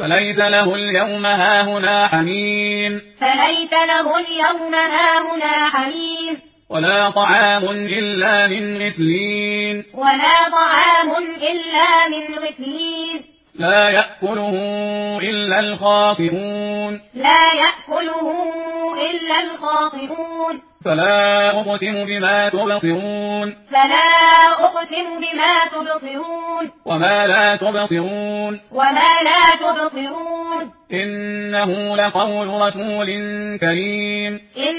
فليس له اليوم هاهنا حميم ولا طعام إلا من غسلين لا يأكله إلا الخاطئون فلا أقسم بما تبصرون وما لا تبصرون إنه لقول رسول كريم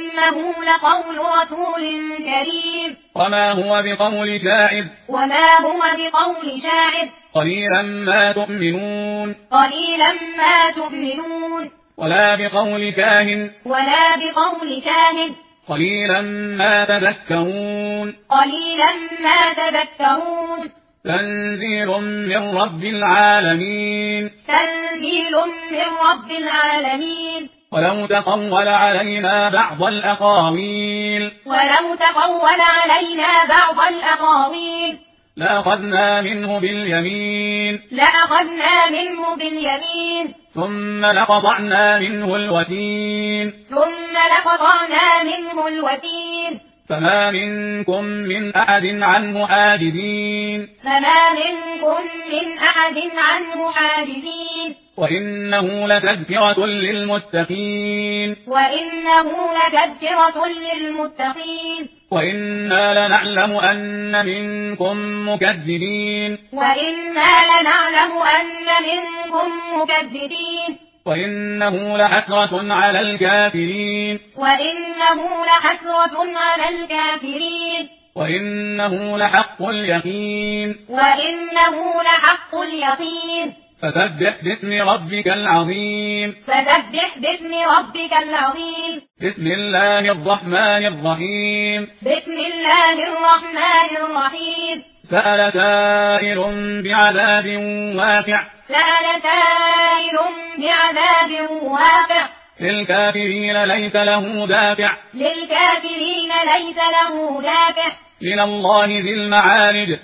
وما هو بقول شاعر قليلا ما تؤمنون ولا بقول كاهن قليلا ما تذكرون تنزيل من رب العالمين ولو تقول علينا بعض الأقاويل لأخذنا منه باليمين ثم لقطعنا منه الوتين فما منكم من أحد عنه حاجزين وإنه لتذكرة للمتقين وإنا لنعلم أن منكم مكذبين وإنه لحسرة على الكافرين وإنه لحق اليقين فسبح باسم ربك العظيم بسم الله الرحمن الرحيم سأل سائل بعذاب واقع للكافرين ليس له دافع من الله ذي المعارج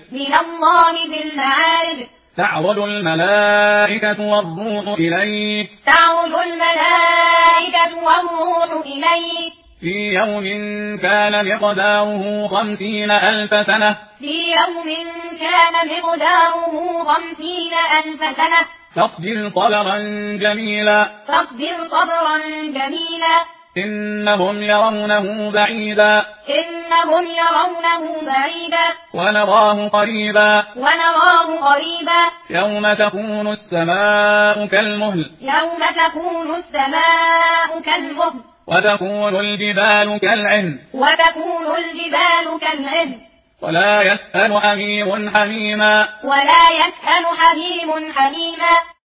تعرج الملائكة والروح إليه في يوم كان مقداره 50,000 سنة فاصبر صبرا جميلا إنهم يرونه بعيدا ونراه قريبا يوم تكون السماء كالمهل وتكون الجبال كالعهن ولا يسأل حميم حميما